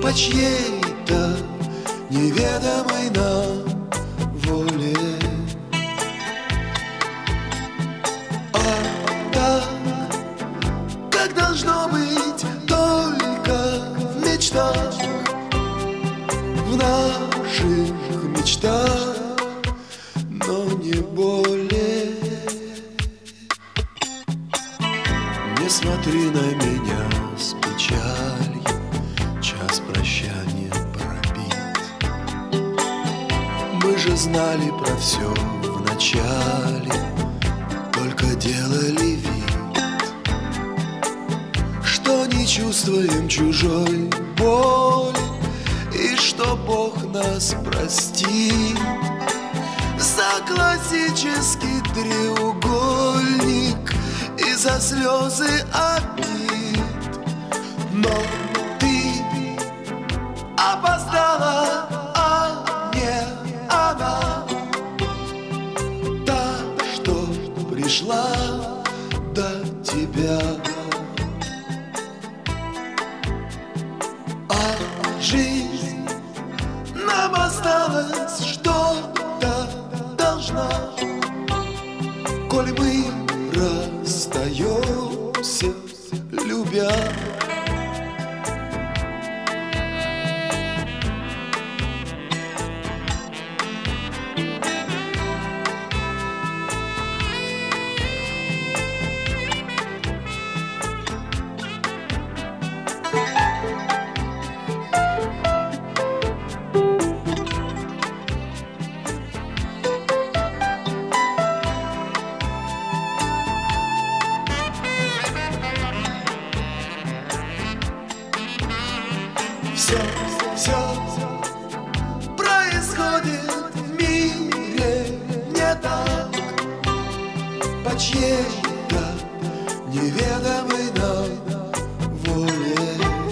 по чьей-то неведомой нам воле. А так, как должно быть только в мечтах, в наших мечтах, но не более. Не смотри на меня с печалью, час прощания пробит. Мы же знали про все в начале, только делали вид, что не чувствуем чужой боли, и что Бог нас простит за классический треугольник и за слезы обид. Но ты опоздала, а не она, та, что пришла до тебя. А жизнь нам осталось, что-то должна, коль мы расстаемся, любя. Все происходит в мире не так, по чьей-то неведомой нам воле.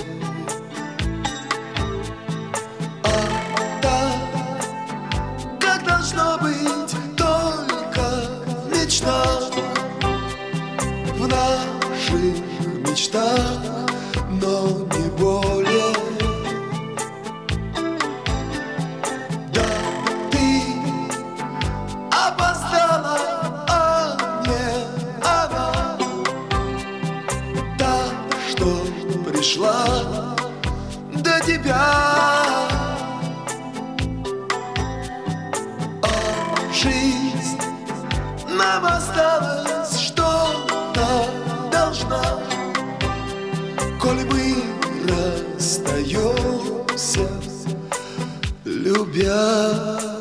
А так, как должно быть только в мечтах, в наших мечтах, но не более. Опоздала, а не она, та, что пришла до тебя. А жизнь нам осталось, что-то должна, коль мы расстаемся, любя.